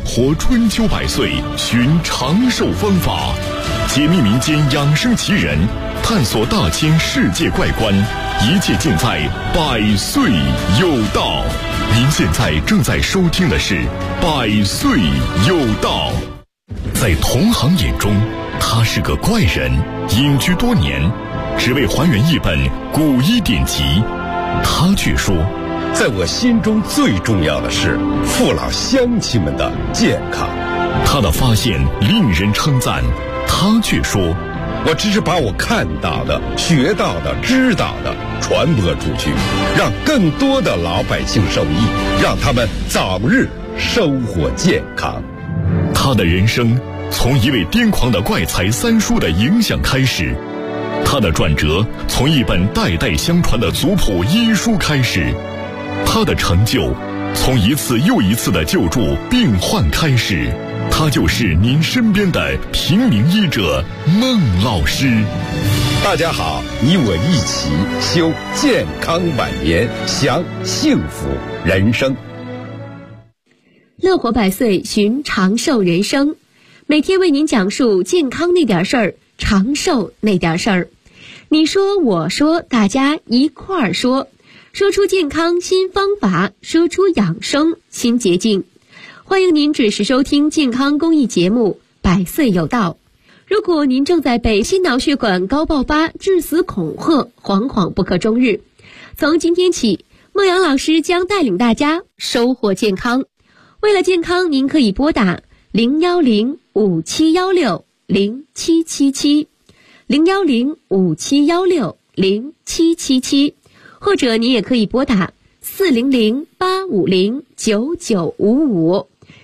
活春秋百岁，寻长寿方法，解密民间养生奇人，探索大千世界怪观，一切尽在百岁有道。您现在正在收听的是百岁有道。在同行眼中，他是个怪人，隐居多年，只为还原一本古医典籍。他却说， 在我心中最重要的是父老乡亲们的健康。 他的发现令人称赞，他却说， 我只是把我看到的、学到的、知道的传播出去，让更多的老百姓受益，让他们早日收获健康。 他的人生从一位癫狂的怪才三叔的影响开始，他的转折从一本代代相传的族谱医书开始，他的成就从一次又一次的救助病患开始。他就是您身边的平民医者孟老师。 大家好，你我一起修健康晚年，享幸福人生。 乐活百岁，寻长寿人生，每天为您讲述健康那点事儿，长寿那点事儿。你说我说，大家一块儿说，说出健康新方法，说出养生新捷径。欢迎您准时收听健康公益节目《百岁有道》。如果您正在被心脑血管高爆发致死恐吓，惶惶不可终日，从今天起，孟阳老师将带领大家收获健康。为了健康，您可以拨打010-5716-0777 010-5716-0777，或者您也可以拨打400-850-9955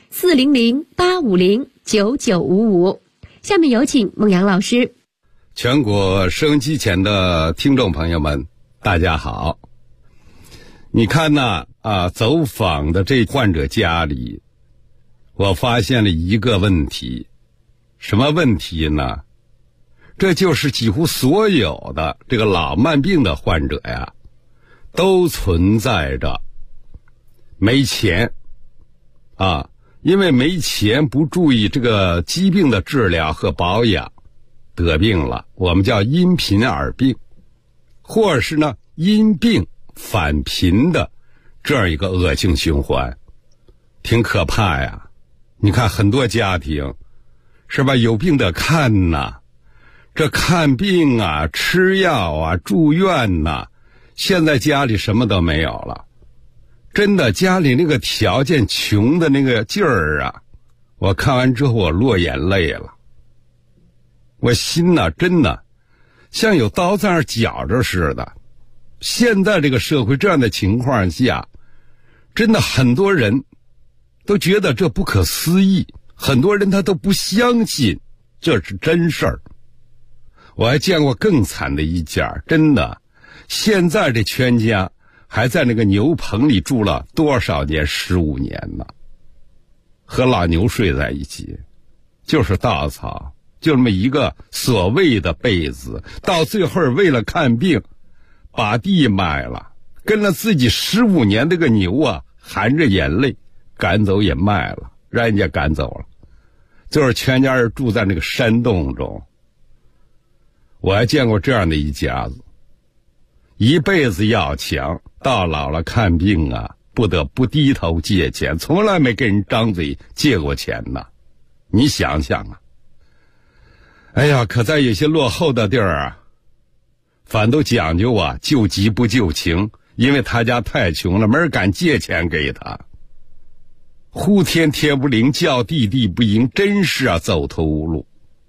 400-850-9955。下面有请孟阳老师。 全国收音机前的听众朋友们，大家好。你看呐，走访的这患者家里，我发现了一个问题。什么问题呢？这就是几乎所有的这个老慢病的患者呀，都存在着没钱因为没钱不注意这个疾病的治疗和保养，得病了，我们叫因贫而病，或者是呢因病返贫的这样一个恶性循环，挺可怕呀。你看很多家庭是吧，有病的看呐，这看病啊，吃药啊，住院呐，现在家里什么都没有了。真的，家里那个条件穷的那个劲儿啊，我看完之后我落眼泪了。我心呐，真的像有刀在那儿绞着似的。现在这个社会这样的情况下，真的很多人都觉得这不可思议，很多人他都不相信这是真事儿。我还见过更惨的一家，真的，现在这全家还在那个牛棚里住了多少年？15年了，和老牛睡在一起，就是稻草，就这么一个所谓的被子，到最后为了看病把地卖了，跟了自己15年这个牛啊，含着眼泪赶走也卖了，让人家赶走了，就是全家人住在那个山洞中。我还见过这样的一家子，一辈子要强，到老了看病啊，不得不低头借钱，从来没跟人张嘴借过钱呢。你想想啊，哎呀，可在有些落后的地儿啊，反都讲究啊，救急不救情，因为他家太穷了，没人敢借钱给他。呼天天不灵，叫地地不应，真是啊，走投无路。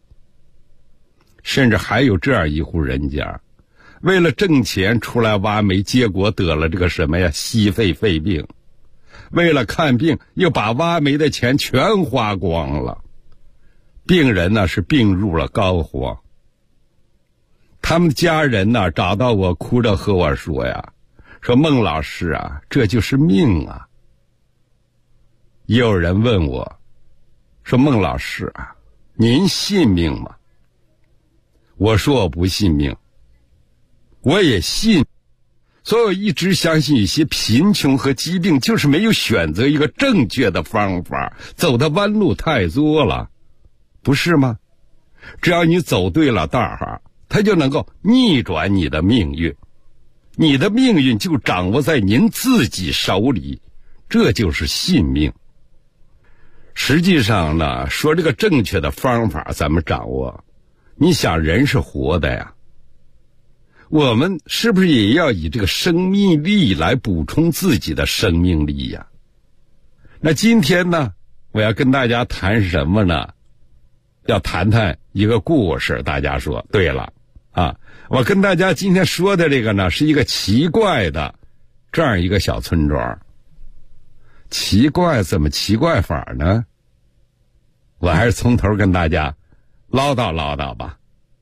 甚至还有这样一户人家，为了挣钱出来挖煤，结果得了这个什么呀，矽肺病。为了看病，又把挖煤的钱全花光了。病人呢是病入了膏肓。他们家人呢找到我，哭着和我说呀，说孟老师啊，这就是命啊。也有人问我，说孟老师啊，您信命吗？我说我不信命，我也信所以我一直相信一些贫穷和疾病就是没有选择一个正确的方法，走的弯路太多了，不是吗？只要你走对了道儿，它就能够逆转你的命运，你的命运就掌握在您自己手里，这就是信命。实际上呢，说这个正确的方法咱们掌握，你想人是活的呀，我们是不是也要以这个生命力来补充自己的生命力呀？那今天呢，我要跟大家谈什么呢？要谈谈一个故事。大家说对了啊，我跟大家今天说的这个呢，是一个奇怪的这样一个小村庄。奇怪怎么奇怪法呢？我还是从头跟大家唠叨唠叨吧。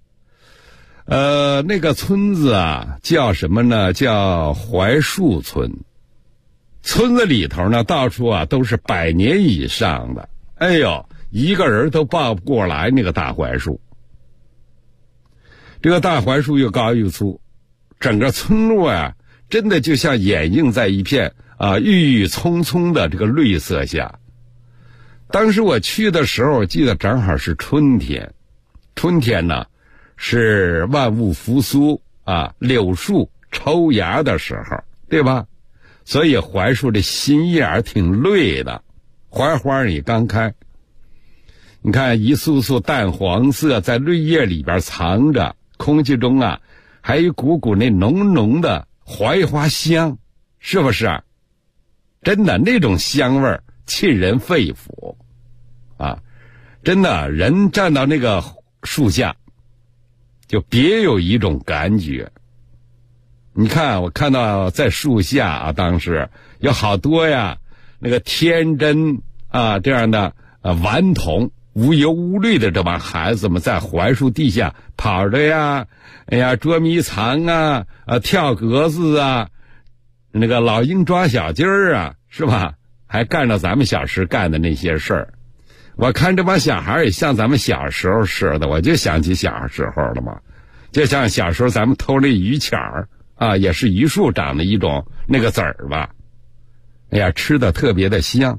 那个村子啊叫什么呢？叫槐树村。村子里头呢到处啊都是100年以上的，哎呦，一个人都抱不过来那个大槐树。这个大槐树又高又粗，整个村落啊真的就像掩映在一片郁郁葱葱的这个绿色下。当时我去的时候，我记得正好是春天。春天呢是万物复苏柳树抽芽的时候，对吧？所以槐树的新叶挺绿的，槐花也刚开，你看一束束淡黄色在绿叶里边藏着，空气中啊还有股股那浓浓的槐花香，是不是？真的那种香味沁人肺腑啊！真的，人站到那个树下就别有一种感觉。你看我看到在树下当时有好多呀那个天真这样的顽童，无忧无虑的这帮孩子们在槐树地下跑着呀，哎呀捉迷藏跳格子那个老鹰抓小鸡儿是吧？还干着咱们小时干的那些事儿。我看这帮小孩也像咱们小时候似的，我就想起小时候了嘛。就像小时候咱们偷那榆钱也是榆树长的一种那个籽儿吧，哎呀吃的特别的香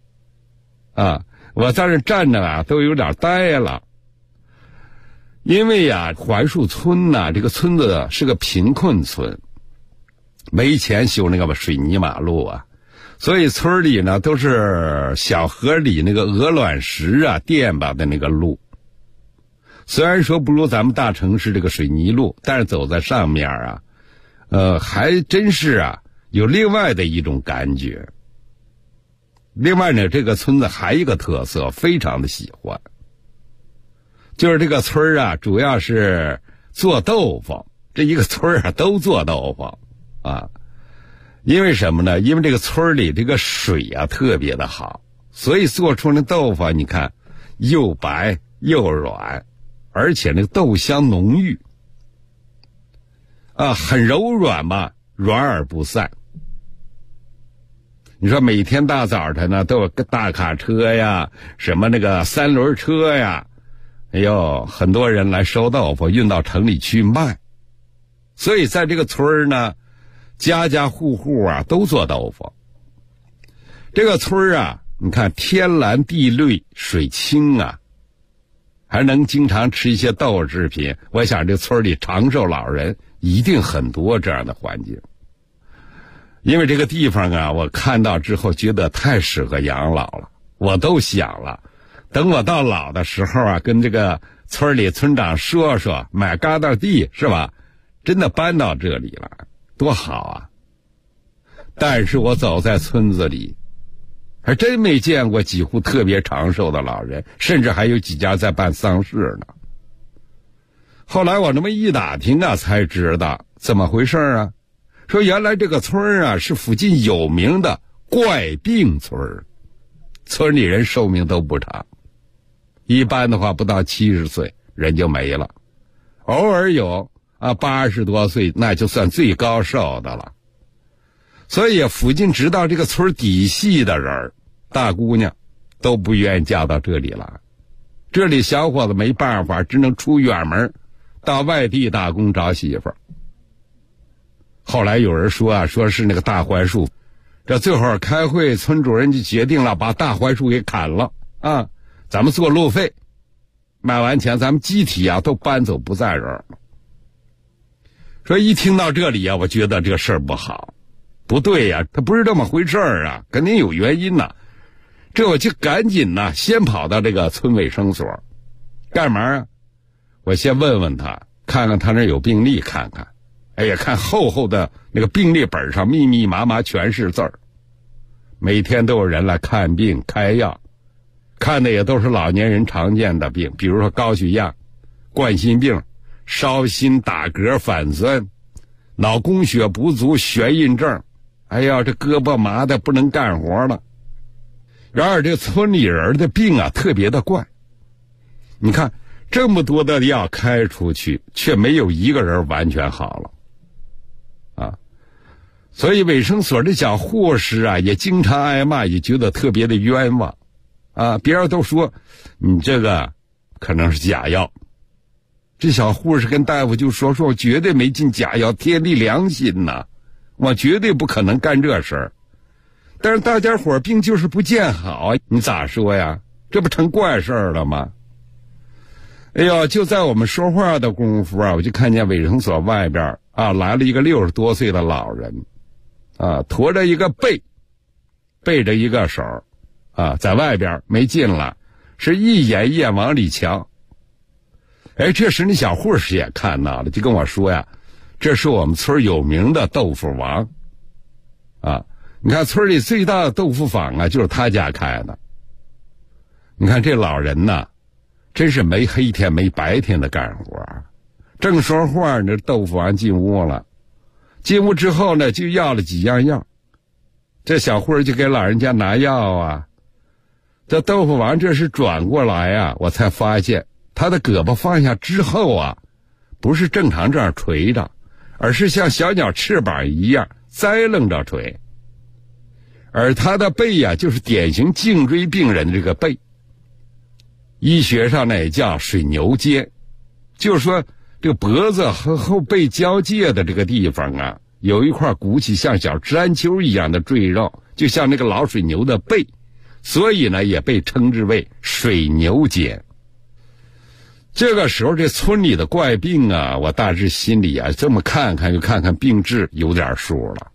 我在这站着都有点呆了。因为槐树村这个村子是个贫困村，没钱修那个水泥马路所以村里呢都是小河里那个鹅卵石垫吧的那个路。虽然说不如咱们大城市这个水泥路，但是走在上面还真是有另外的一种感觉。另外呢，这个村子还有一个特色非常的喜欢，就是这个村主要是做豆腐，这一个村都做豆腐因为什么呢？因为这个村里这个水特别的好，所以做出那豆腐你看又白又软，而且那个豆香浓郁很柔软吧，软而不散。你说每天大早晨呢都有个大卡车呀，什么那个3轮车呀，哎呦，很多人来收豆腐运到城里去卖。所以在这个村呢，家家户户都做豆腐。这个村你看天蓝地绿水清还能经常吃一些豆制品。我想这村里长寿老人一定很多这样的环境。因为这个地方我看到之后觉得太适合养老了，我都想了，等我到老的时候跟这个村里村长说说，买疙瘩地是吧？真的搬到这里了，多好但是我走在村子里，还真没见过几户特别长寿的老人，甚至还有几家在办丧事呢。后来我那么一打听才知道怎么回事说原来这个村是附近有名的怪病村，村里人寿命都不长，一般的话不到70岁人就没了，偶尔有80多岁那就算最高寿的了。所以附近知道这个村底细的人，大姑娘都不愿意嫁到这里了。这里小伙子没办法，只能出远门到外地打工找媳妇儿。 后来有人说啊，说是那个大槐树，这最后开会，村主任就决定了把大槐树给砍了啊，咱们做路费，卖完钱咱们集体啊都搬走不在这儿了。说一听到这里啊，我觉得这个事儿不好，不对呀，它不是这么回事儿啊，肯定有原因呐。这我就赶紧呢，先跑到这个村卫生所，干嘛啊？我先问问他，看看他那有病历，看看。哎呀，看厚厚的那个病历本上密密麻麻全是字儿，每天都有人来看病开药，看的也都是老年人常见的病，比如说高血压、冠心病、烧心打嗝反酸、脑供血不足、眩晕症。哎呀，这胳膊麻的不能干活了。然而这村里人的病啊特别的怪，你看这么多的药开出去，却没有一个人完全好了啊！所以卫生所的小护士啊也经常挨骂，也觉得特别的冤枉啊！别人都说你这个可能是假药，这小护士跟大夫就说我绝对没进假药，天地良心呐，我绝对不可能干这事儿。但是大家伙病就是不见好，你咋说呀？这不成怪事儿了吗？哎呦，就在我们说话的功夫啊，我就看见卫生所外边啊来了一个60多岁的老人啊，驮着一个背着一个手啊，在外边没进来，是一眼一眼往里瞧。哎，这时那小护士也看到了，就跟我说呀，这是我们村有名的豆腐王啊，你看村里最大的豆腐坊啊就是他家开的。你看这老人呐，真是没黑天没白天的干活。正说话呢，豆腐王进屋了，进屋之后呢就要了几样药，这小护士就给老人家拿药啊。这豆腐王这是转过来啊，我才发现他的胳膊放下之后啊，不是正常这样垂着，而是像小鸟翅膀一样栽楞着垂。而他的背呀，就是典型颈椎病人的这个背，医学上呢也叫水牛肩，就是说这个脖子和后背交界的这个地方啊，有一块鼓起像小山丘一样的赘肉，就像那个老水牛的背，所以呢也被称之为水牛肩。这个时候这村里的怪病啊，我大致心里啊这么看看就看看病质有点数了。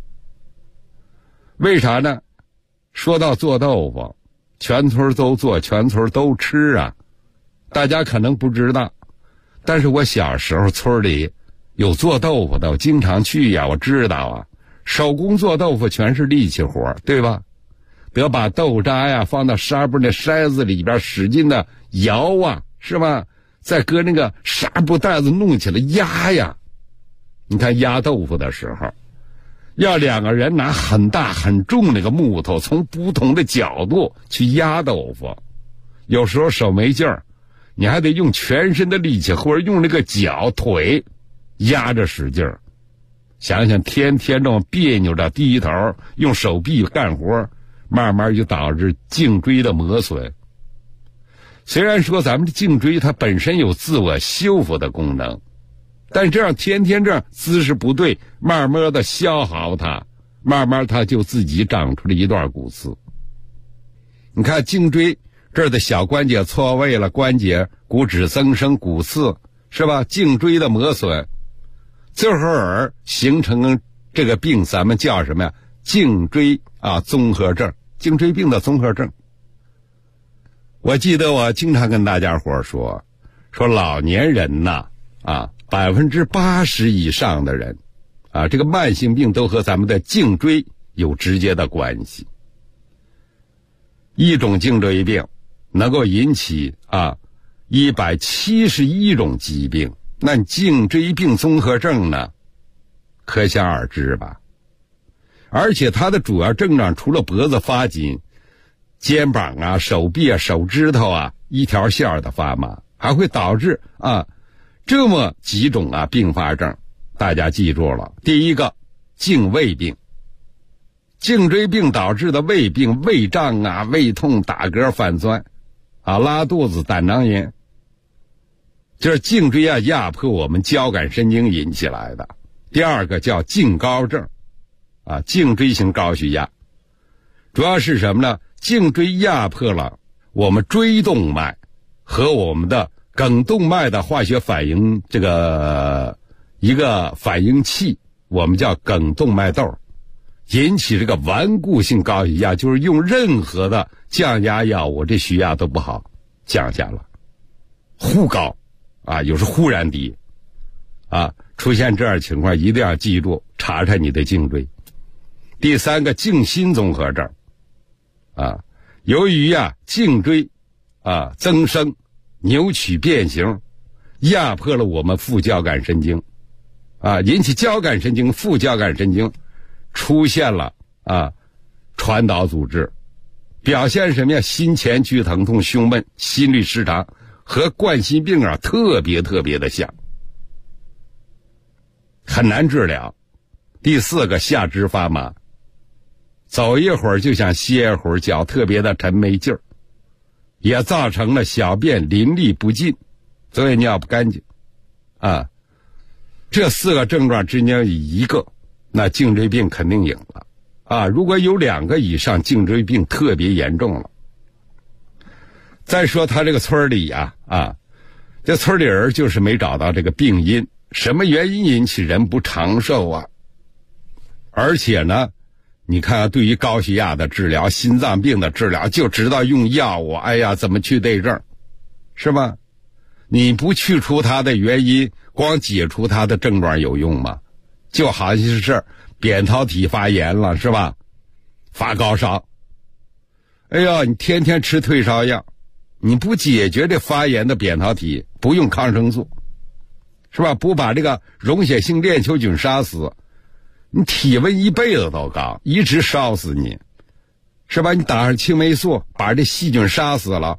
为啥呢？说到做豆腐，全村都做，全村都吃啊。大家可能不知道，但是我小时候村里有做豆腐的，我经常去呀，我知道啊。手工做豆腐全是力气活，对吧？得把豆渣呀放到纱布那筛子里边使劲的摇啊，是吧？再搁那个纱布袋子弄起来压呀。你看压豆腐的时候，要两个人拿很大很重那个木头，从不同的角度去压豆腐，有时候手没劲儿，你还得用全身的力气，或者用那个脚腿压着使劲儿。想想天天这么别扭着低头用手臂干活，慢慢就导致颈椎的磨损。虽然说咱们的颈椎它本身有自我修复的功能，但这样天天这样姿势不对，慢慢的消耗它，慢慢它就自己长出了一段骨刺。你看颈椎这儿的小关节错位了，关节骨质增生骨刺，是吧？颈椎的磨损，最后而形成这个病，咱们叫什么呀？颈椎综合症，颈椎病的综合症。我记得我经常跟大家伙说老年人呐，80%以上的人啊，这个慢性病都和咱们的颈椎有直接的关系。一种颈椎病能够引起171种疾病，那颈椎病综合症呢，可想而知吧。而且它的主要症状除了脖子发紧，肩膀啊、手臂啊、手指头啊一条线的发麻，还会导致这么几种并发症。大家记住了，第一个颈胃病，颈椎病导致的胃病，胃胀啊、胃痛、打嗝、反酸拉肚子、胆囊炎，就是颈椎压迫我们交感神经引起来的。 第二个叫颈高症，颈椎型高血压，主要是什么呢？颈椎压迫了我们椎动脉和我们的梗动脉的化学反应，这个一个反应器，我们叫梗动脉窦，引起这个顽固性高血压，就是用任何的降压药物，这血压都不好降下了，忽高有时忽然低出现这样情况一定要记住，查查你的颈椎。第三个颈心综合症由于颈椎增生扭曲变形，压迫了我们副交感神经引起交感神经副交感神经出现了传导阻滞，表现什么呀？心前区疼痛、胸闷、心律失常，和冠心病特别的像，很难治疗。第四个下肢发麻，走一会儿就想歇一会儿，脚特别的沉没劲儿，也造成了小便淋漓不尽，所以尿不干净这4个症状之间有一个，那颈椎病肯定赢了如果有2个以上，颈椎病特别严重了。再说他这个村里这村里人就是没找到这个病因，什么原因引起人不长寿而且呢，你看对于高血压的治疗、心脏病的治疗，就知道用药物，怎么去对症，是吧？你不去除它的原因，光解除它的症状有用吗？就好像是扁桃体发炎了，是吧？发高烧，你天天吃退烧药，你不解决这发炎的扁桃体，不用抗生素，是吧？不把这个溶血性链球菌杀死，你体温一辈子都高，一直烧死你，是吧？你打上青霉素，把这细菌杀死了，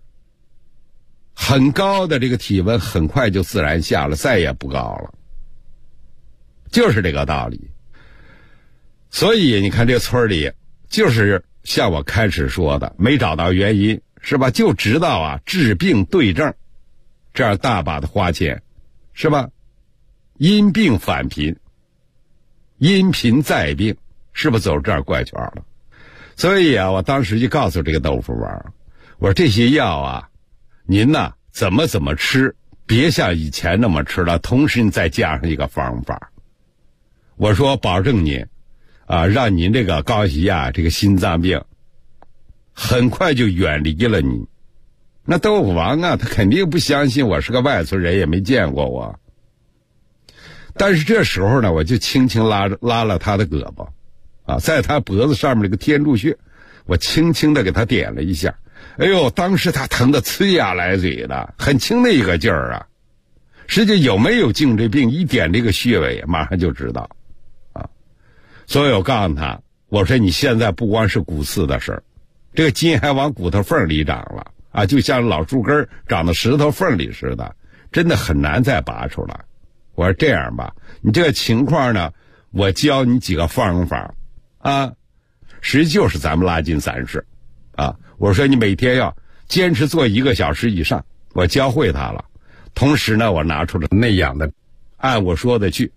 很高的这个体温很快就自然下了，再也不高了，就是这个道理。所以你看这村里，就是像我开始说的，没找到原因，是吧？就知道治病对症，这样大把的花钱，是吧？因病返贫，因贫再病，是不是走这样怪圈了？所以我当时就告诉这个豆腐王，我说这些药您怎么吃，别像以前那么吃了，同时你再加上一个方法，我说保证您让您这个高血压、这个心脏病很快就远离了你。那豆腐王他肯定不相信我是个外村人，也没见过我。但是这时候呢，我就轻轻拉了他的胳膊在他脖子上面这个天柱穴，我轻轻的给他点了一下。当时他疼得呲牙咧嘴的，很轻的一个劲儿实际有没有颈椎病，一点这个穴位马上就知道所以我告诉他，我说你现在不光是骨刺的事儿，这个筋还往骨头缝里长了就像老树根长到石头缝里似的，真的很难再拔出来。我说这样吧，你这个情况呢，我教你几个方法实际就是咱们拉筋散式我说你每天要坚持做1个小时以上，我教会他了。同时呢，我拿出了内养的，按我说的去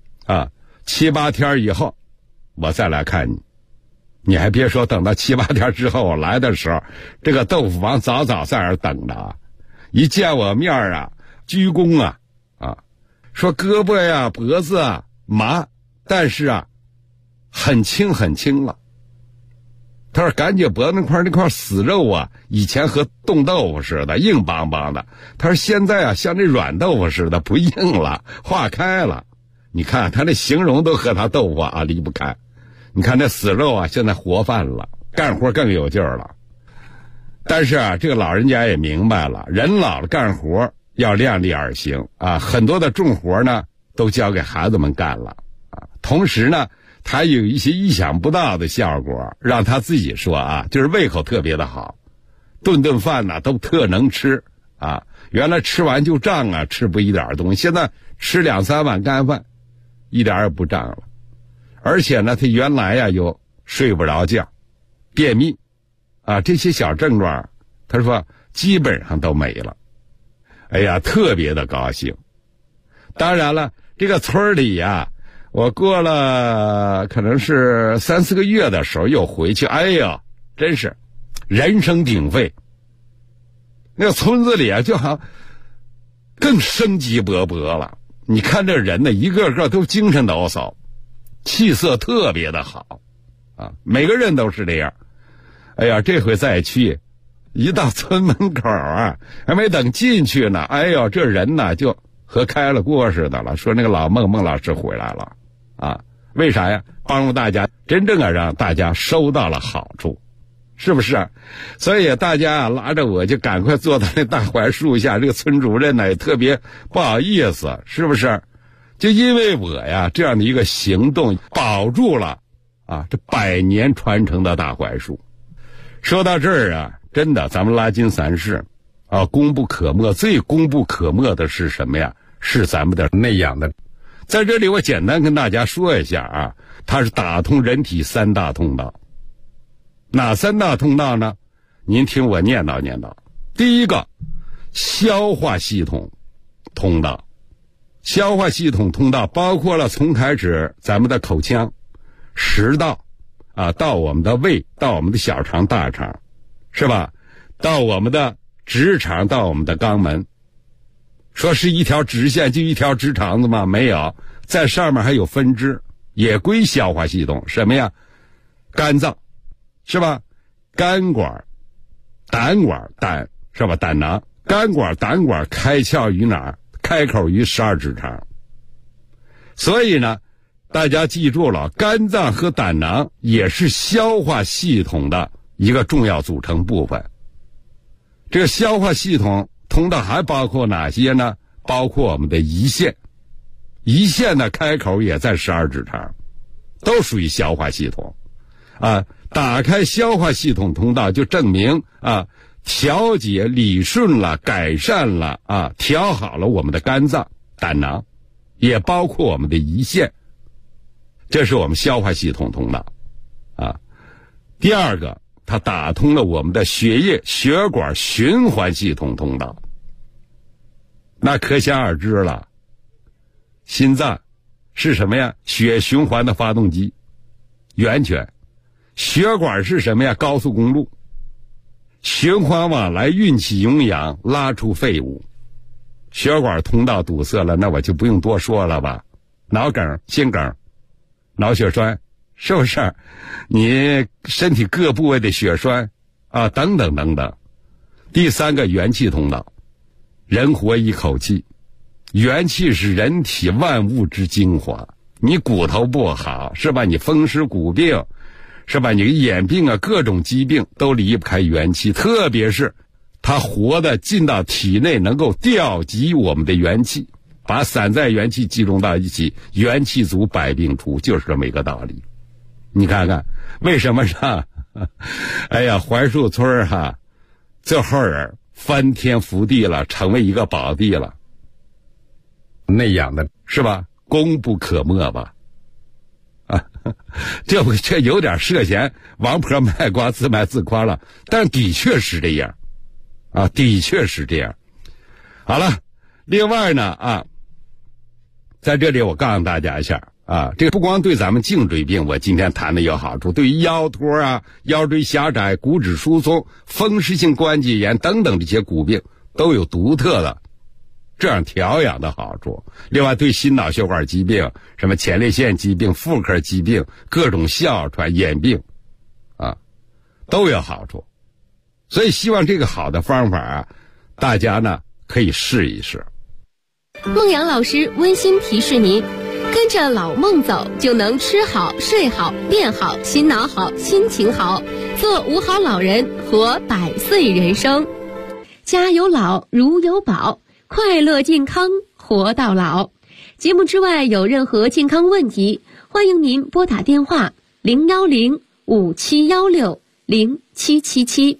7、8天以后我再来看你。你还别说，等到7、8天之后我来的时候，这个豆腐王早在那儿等着一见我面鞠躬说胳膊呀脖子麻，但是很轻了。他说感觉脖子那块死肉以前和冻豆腐似的硬邦邦的，他说现在像这软豆腐似的不硬了，化开了。你看他那形容都和他豆腐离不开。你看那死肉现在活泛了，干活更有劲儿了。但是这个老人家也明白了，人老了干活要量力而行很多的重活呢都交给孩子们干了同时呢他有一些意想不到的效果，让他自己说就是胃口特别的好，顿饭都特能吃原来吃完就胀吃不一点东西，现在吃2、3碗干饭一点也不胀了。而且呢他原来有睡不着觉、便秘这些小症状，他说基本上都没了。特别的高兴。当然了，这个村里我过了可能是3-4个月的时候又回去，哎呀，真是人声鼎沸。那个村子里啊，就好像更生机勃勃了。你看这人呢，一个个都精神抖擞，气色特别的好啊，每个人都是这样。哎呀，这回再去，一到村门口啊，还没等进去呢，哎呦，这人呢就和开了锅似的了，说那个孟老师回来了啊，为啥呀？帮助大家真正啊让大家收到了好处，是不是？所以大家啊拉着我就赶快坐到那大槐树下，这个村主任呢也特别不好意思，是不是？就因为我呀这样的一个行动，保住了啊这100年传承的大槐树。说到这儿啊，真的咱们拉金3世啊，功不可没。最功不可没的是什么呀？是咱们的内养的。在这里我简单跟大家说一下啊，它是打通人体3大通道。哪3大通道呢？您听我念叨念叨。第一个，消化系统通道。消化系统通道包括了从开始咱们的口腔、食道啊，到我们的胃，到我们的小肠、大肠，是吧？到我们的直肠，到我们的肛门。说是一条直线就一条直肠子吗？没有，在上面还有分支，也归消化系统。什么呀？肝脏，是吧？肝管、胆管、胆是吧？胆囊、肝管、胆管开窍于哪儿？开口于12指肠。所以呢，大家记住了，肝脏和胆囊也是消化系统的一个重要组成部分。这个消化系统通道还包括哪些呢？包括我们的胰腺。胰腺的开口也在12指肠，都属于消化系统啊。打开消化系统通道，就证明啊，调节、理顺了、改善了啊，调好了我们的肝脏、胆囊，也包括我们的胰腺。这是我们消化系统通道啊。第二个，它打通了我们的血液、血管循环系统通道。那可想而知了，心脏是什么呀？血循环的发动机，源泉。血管是什么呀？高速公路，循环往来，运气营养，拉出废物。血管通道堵塞了，那我就不用多说了吧。脑梗、心梗、脑血栓，是不是？你身体各部位的血栓啊，等等等等。第三个，元气通道。人活一口气，元气是人体万物之精华。你骨头不好，是吧？你风湿骨病，是吧？你眼病啊，各种疾病都离不开元气，特别是它活的进到体内，能够调集我们的元气，把散在元气集中到一起，元气足，百病除，就是这么一个道理。你看看为什么上哎呀槐树村哈，最后人翻天覆地了，成为一个宝地了。内养的是吧？功不可没吧？啊，这有点涉嫌王婆卖瓜自卖自夸了，但的确是这样啊，的确是这样。好了，另外呢啊，在这里我告诉大家一下啊，这个不光对咱们颈椎病我今天谈的有好处，对于腰托啊、腰椎狭窄、骨质疏松、风湿性关节炎等等这些骨病都有独特的这样调养的好处。另外对心脑血管疾病、什么前列腺疾病、妇科疾病、各种哮喘、眼病啊都有好处。所以希望这个好的方法啊，大家呢可以试一试。 孟阳老师温馨提示您，跟着老孟走，就能吃好、睡好、变好、心脑好、心情好，做5好老人，活100岁人生。家有老，如有宝，快乐健康，活到老。节目之外有任何健康问题，欢迎您拨打电话010-5716-0777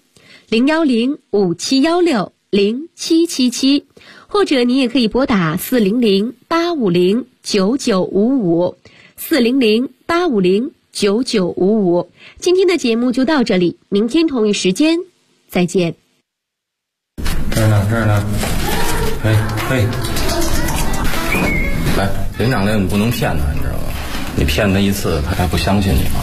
010-5716-0777，或者你也可以拨打400-850-9955 400-850-9955。今天的节目就到这里，明天同一时间再见。 这儿呢，嘿，来，连长来，我们不能骗他，你知道吧？ 骗他一次，他还不相信你吗？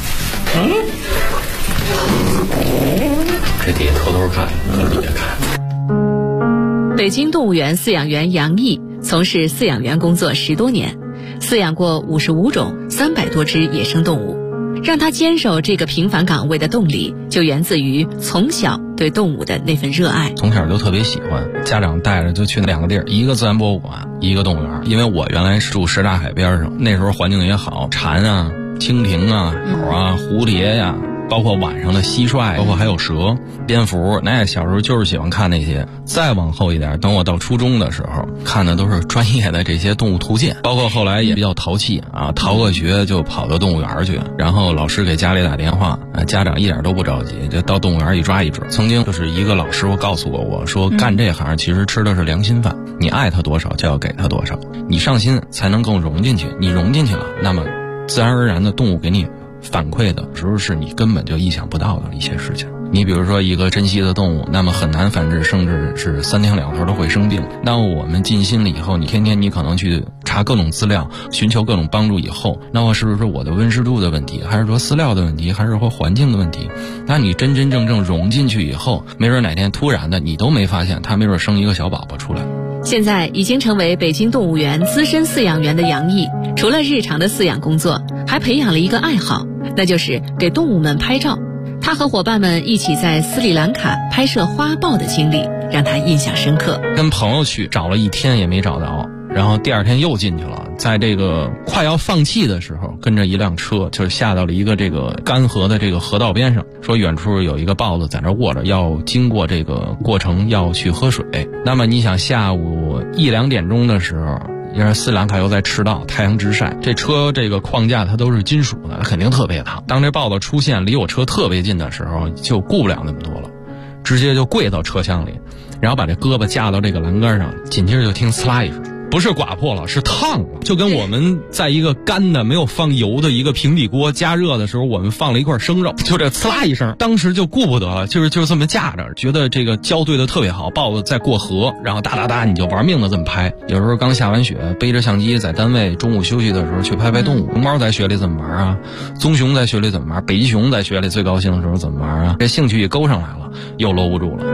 这底下偷偷看，底下看。 北京动物园饲养员杨毅从事饲养员工作10多年，饲养过55种300多只野生动物。让他坚守这个平凡岗位的动力，就源自于从小对动物的那份热爱。 从小就特别喜欢，家长带着就去2个地儿，一个自然博物馆，一个动物园。因为我原来是住什刹海边上，那时候环境也好，蝉啊、蜻蜓啊、鸟啊、蝴蝶呀，包括晚上的蟋蟀，包括还有蛇、蝙蝠，那小时候就是喜欢看那些。再往后一点，等我到初中的时候，看的都是专业的这些动物图鉴，包括后来也比较淘气啊，逃个学就跑到动物园去，然后老师给家里打电话，家长一点都不着急，就到动物园一抓一只。曾经就是一个老师傅告诉过我说，干这行其实吃的是良心饭，你爱他多少就要给他多少，你上心才能更融进去，你融进去了，那么自然而然的动物给你反馈的时候是你根本就意想不到的一些事情。你比如说一个珍稀的动物，那么很难繁殖，甚至是3天2头都会生病。那我们尽心了以后，你天天你可能去查各种资料，寻求各种帮助以后，那么是不是我的温湿度的问题，还是说饲料的问题，还是说环境的问题？那你真真正正融进去以后，没准哪天突然的你都没发现，它没准生一个小宝宝出来。 现在已经成为北京动物园资深饲养员的杨毅，除了日常的饲养工作，还培养了一个爱好，那就是给动物们拍照。他和伙伴们一起在斯里兰卡拍摄花豹的经历让他印象深刻。 跟朋友去找了1天也没找到，然后第2天又进去了，在这个快要放弃的时候，跟着一辆车就下到了一个这个干涸的这个河道边上，说远处有一个豹子在那卧着，要经过这个过程要去喝水。那么你想下午1、2点钟的时候，因为斯里兰卡又在赤道，太阳直晒，这车这个框架它都是金属的，它肯定特别烫。当这豹子出现离我车特别近的时候，就顾不了那么多了，直接就跪到车厢里，然后把这胳膊架到这个栏杆上，紧接着就听呲啦一声，不是刮破了，是烫了，就跟我们在一个干的没有放油的一个平底锅加热的时候，我们放了一块生肉，就这呲啦一声，当时就顾不得了，就是这么架着，觉得这个胶对的特别好，豹子在过河，然后哒哒哒你就玩命的这么拍。有时候刚下完雪，背着相机在单位中午休息的时候去拍拍动物，熊猫在雪里怎么玩啊，棕熊在雪里怎么玩，北极熊在雪里最高兴的时候怎么玩啊，这兴趣也勾上来了，又搂不住了。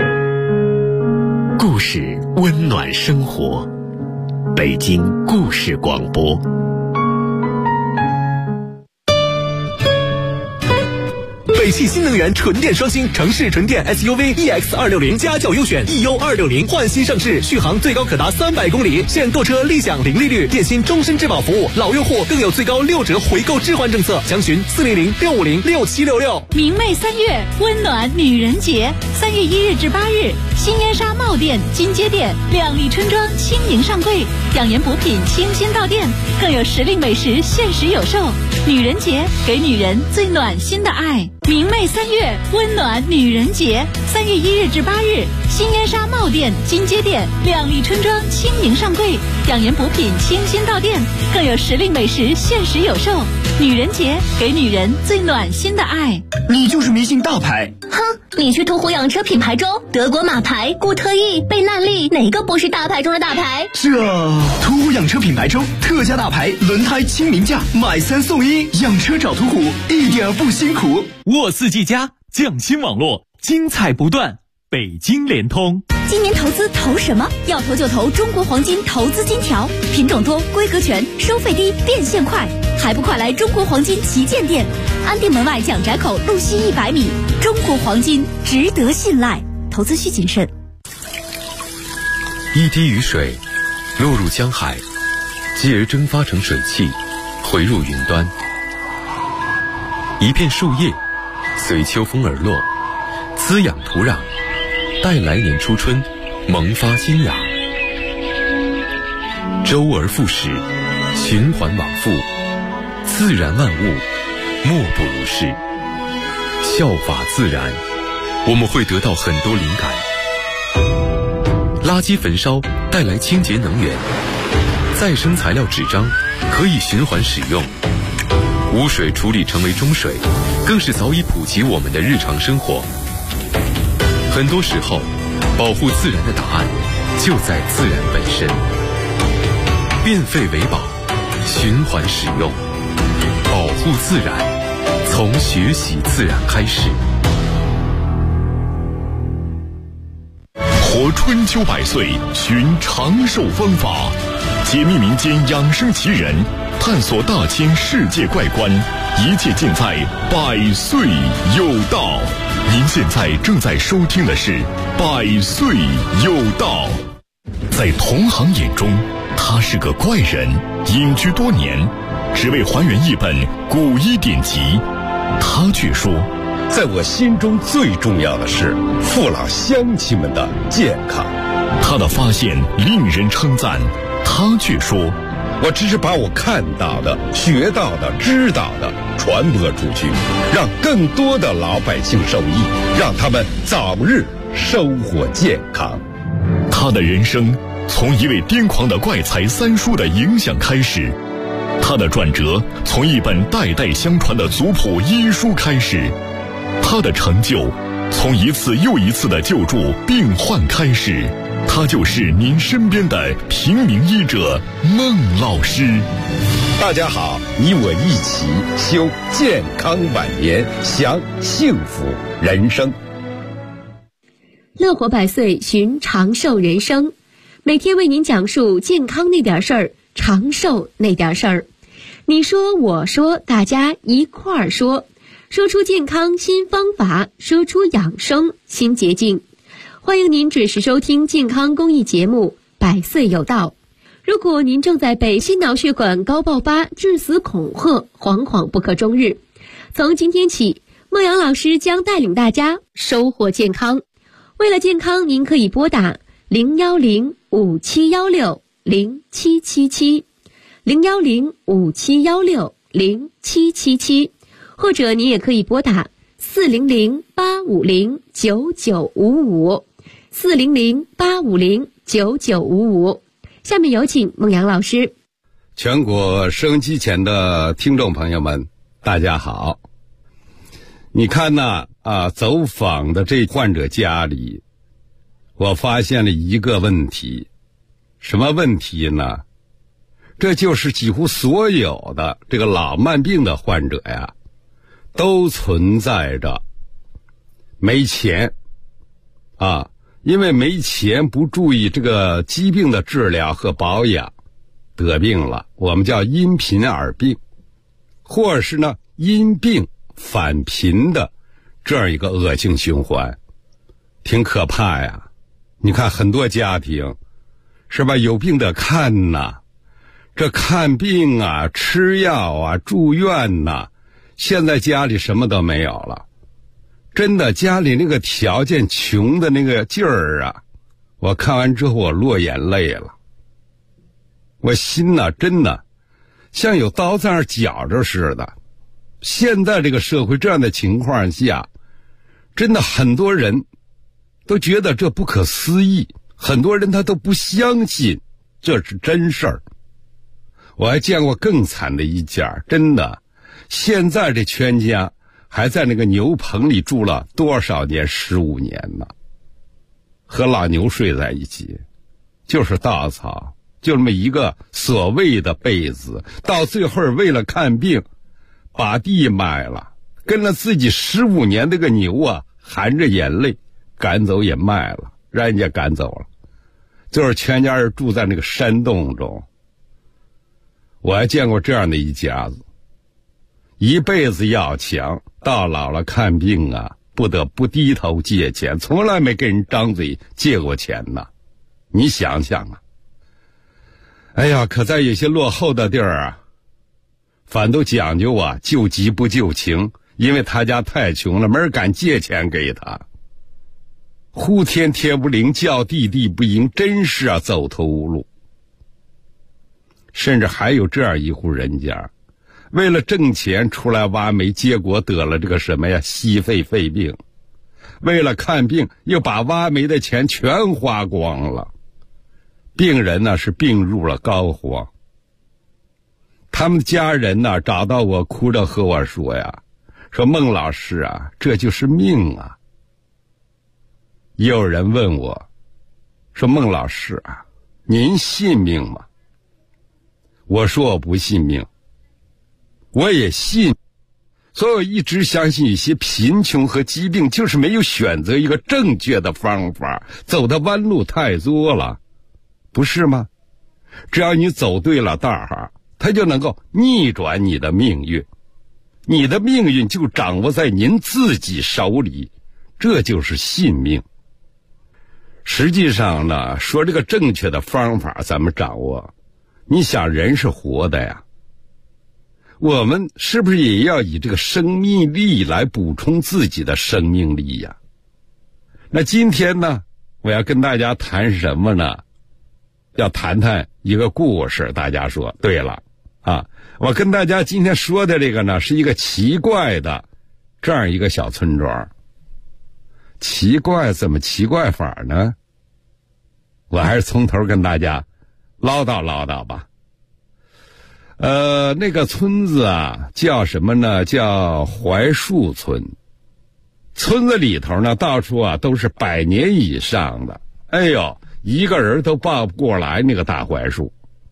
故事温暖生活，北京故事广播。 北汽新能源纯电双星城市纯电 SUV EX260家轿优选 EU260 换新上市，续航最高可达300公里，现购车立享零利率，电信终身质保服务，老用户更有最高6折回购置换政策，详询400-650-6766。 明媚3月，温暖女人节，3月1日至8日，新烟沙帽店、金街店、靓丽春装轻盈上柜，养颜补品清新到店，更有时令美食限时有售。女人节，给女人最暖心的爱。明媚3月，温暖女人节，3月1日至8日，新烟沙帽店、金街店、靓丽春装轻盈上柜，养颜补品清新到店，更有时令美食限时有售。女人节，给女人最暖心的爱。 你就是迷信大牌。 哼，你去途虎养车品牌中，德国马牌、固特异、贝纳利，哪个不是大牌中的大牌？ 途虎养车品牌中特价大牌轮胎亲民价，买3送1，养车找途虎一点不辛苦。 沃4G+匠心网络，精彩不断。北京联通。 今年投资投什么？要投就投中国黄金投资金条，品种多，规格全，收费低，变现快，还不快来中国黄金旗舰店，安定门外蒋宅口路西100米。中国黄金值得信赖，投资需谨慎。 一滴雨水落入江海，继而蒸发成水汽，回入云端。一片树叶随秋风而落，滋养土壤，待来年初春萌发新芽。周而复始，循环往复，自然万物莫不如是。效法自然，我们会得到很多灵感。垃圾焚烧带来清洁能源，再生材料纸张可以循环使用，污水处理成为中水，更是早已普及我们的日常生活。很多时候，保护自然的答案就在自然本身。变废为宝，循环使用， 护自然，从学习自然开始。 活春秋百岁，寻长寿方法，解密民间养生奇人，探索大千世界怪观，一切尽在百岁有道。您现在正在收听的是百岁有道。在同行眼中，他是个怪人，隐居多年，只为还原一本古医典籍。他却说， 在我心中最重要的是父老乡亲们的健康。 他的发现令人称赞，他却说， 我只是把我看到的、学到的、知道的传播出去，让更多的老百姓受益，让他们早日收获健康。 他的人生从一位癫狂的怪才三叔的影响开始，他的转折从一本代代相传的族谱医书开始，他的成就从一次又一次的救助病患开始。他就是您身边的平民医者孟老师。 大家好，你我一起修健康晚年，享幸福人生。 乐活百岁，寻长寿人生，每天为您讲述健康那点事儿，长寿那点事儿。你说我说，大家一块儿说，说出健康新方法，说出养生新捷径。欢迎您准时收听健康公益节目《百岁有道》。如果您正在被心脑血管高爆发、致死恐吓，惶惶不可终日，从今天起，孟阳老师将带领大家收获健康。为了健康，您可以拨打010-5716-0777 010-5716-0777，或者您也可以拨打400-850-9955 400-850-9955。下面有请孟阳老师。 全国收音机前的听众朋友们，大家好。你看呐，走访的这患者家里，我发现了一个问题。什么问题呢？这就是几乎所有的这个老慢病的患者呀，都存在着没钱因为没钱不注意这个疾病的治疗和保养，得病了，我们叫因贫而病，或者是呢因病返贫的这样一个恶性循环，挺可怕呀。你看很多家庭是吧，有病的看呐，这看病啊、吃药啊、住院呐，现在家里什么都没有了。真的，家里那个条件穷的那个劲儿啊，我看完之后我落眼泪了。我心呐，真的像有刀在那儿绞着似的。现在这个社会这样的情况下，真的很多人都觉得这不可思议，很多人他都不相信这是真事儿。我还见过更惨的一家，真的，现在这全家还在那个牛棚里住了多少年？15年呢，和老牛睡在一起，就是稻草，就那么一个所谓的被子，到最后为了看病把地卖了，跟了自己15年那个牛啊，含着眼泪赶走也卖了，让人家赶走了，就是全家人住在那个山洞中。我还见过这样的一家子，一辈子要强，到老了看病啊，不得不低头借钱，从来没跟人张嘴借过钱呢。你想想啊，哎呀，可在有些落后的地儿啊，反都讲究啊，救急不救情，因为他家太穷了，没人敢借钱给他。呼天天不灵，叫地地不应，真是啊，走投无路。甚至还有这样一户人家，为了挣钱出来挖煤，结果得了这个什么呀，矽肺病。为了看病，又把挖煤的钱全花光了。病人呢是病入了膏肓。他们家人呢找到我，哭着和我说呀，说孟老师啊，这就是命啊。也有人问我，说孟老师啊，您信命吗？我说我不信命。 我也信，所以我一直相信一些贫穷和疾病就是没有选择一个正确的方法，走的弯路太多了，不是吗？只要你走对了道儿，它就能够逆转你的命运，你的命运就掌握在您自己手里，这就是信命。实际上呢，说这个正确的方法咱们掌握，你想人是活的呀，我们是不是也要以这个生命力来补充自己的生命力呀？那今天呢，我要跟大家谈什么呢？要谈谈一个故事。大家说对了啊，我跟大家今天说的这个呢，是一个奇怪的这样一个小村庄。奇怪怎么奇怪法呢？我还是从头跟大家唠叨吧。那个村子啊叫什么呢？叫槐树村。村子里头呢到处啊都是100年以上的，哎呦，一个人都抱不过来那个大槐树。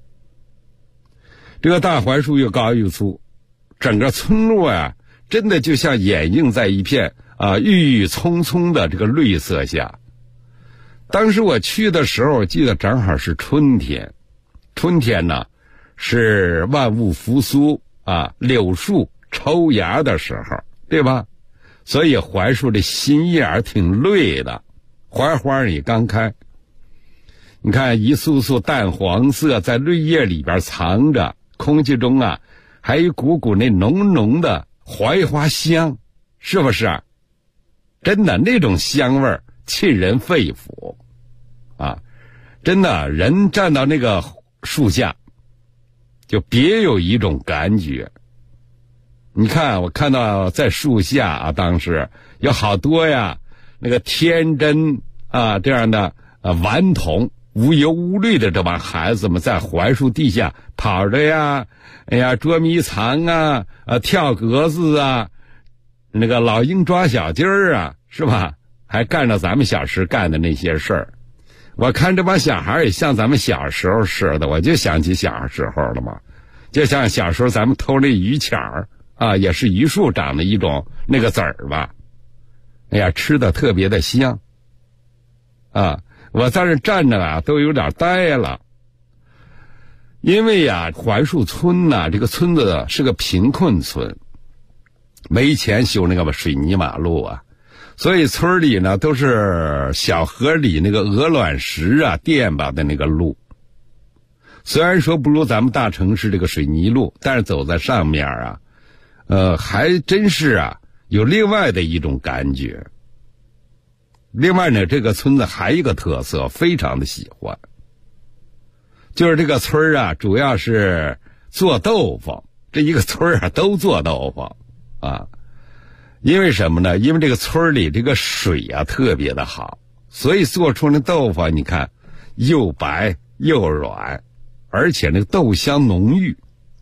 这个大槐树又高又粗，整个村落啊真的就像掩映在一片郁郁葱葱的这个绿色下。当时我去的时候，我记得正好是春天。春天呢是万物复苏啊，柳树抽芽的时候，对吧？所以槐树的新叶挺绿的，槐花也刚开，你看一束束淡黄色在绿叶里边藏着，空气中啊还有股股那浓浓的槐花香，是不是？真的那种香味儿沁人肺腑啊！真的，人站到那个树下就别有一种感觉。你看我看到在树下啊，当时有好多呀那个天真啊这样的顽童，无忧无虑的这帮孩子们在槐树地下跑着呀，哎呀捉迷藏啊，跳格子啊，那个老鹰抓小鸡儿啊，是吧？还干着咱们小时干的那些事儿。我看这帮小孩也像咱们小时候似的，我就想起小时候了嘛，就像小时候咱们偷那榆钱儿啊，也是榆树长的一种那个籽儿吧，哎呀，吃的特别的香啊！我在这站着啊，都有点呆了，因为呀，槐树村呢，这个村子是个贫困村，没钱修那个水泥马路啊，所以村里呢都是小河里那个鹅卵石啊垫吧的那个路。虽然说不如咱们大城市这个水泥路，但是走在上面啊，还真是啊有另外的一种感觉。另外呢，这个村子还有一个特色，非常的喜欢，就是这个村啊，主要是做豆腐，这一个村啊都做豆腐啊。因为什么呢？因为这个村里这个水啊特别的好，所以做出那豆腐你看又白又软，而且那个豆香浓郁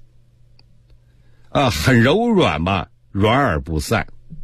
啊，很柔软吧，软而不散。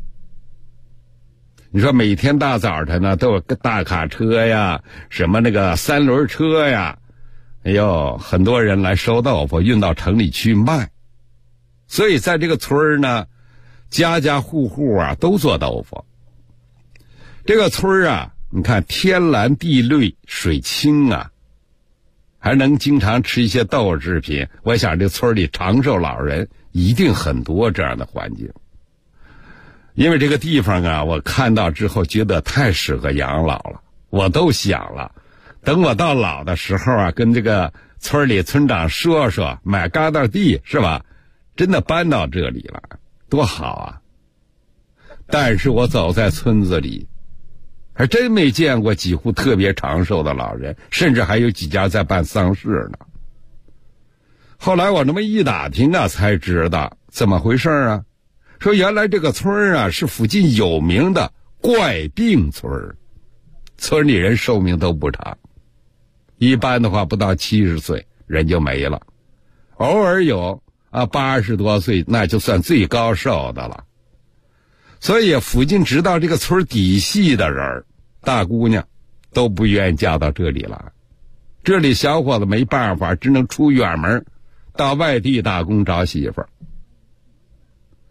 你说每天大早晨呢都有个大卡车呀，什么那个3轮车呀，哎呦，很多人来收豆腐运到城里去卖。所以在这个村呢，家家户户啊都做豆腐。这个村啊，你看天蓝地绿水清啊，还能经常吃一些豆制品。我想这村里长寿老人一定很多这样的环境。因为这个地方啊，我看到之后觉得太适合养老了，我都想了，等我到老的时候啊，跟这个村里村长说说，买疙瘩地是吧？真的搬到这里了，多好啊！但是我走在村子里，还真没见过几户特别长寿的老人，甚至还有几家在办丧事呢。后来我那么一打听啊，才知道怎么回事啊。说原来这个村啊是附近有名的怪病村，村里人寿命都不长，一般的话不到70岁人就没了，偶尔有80多岁那就算最高寿的了。所以附近知道这个村底细的人，大姑娘都不愿意嫁到这里了。这里小伙子没办法，只能出远门到外地打工找媳妇儿。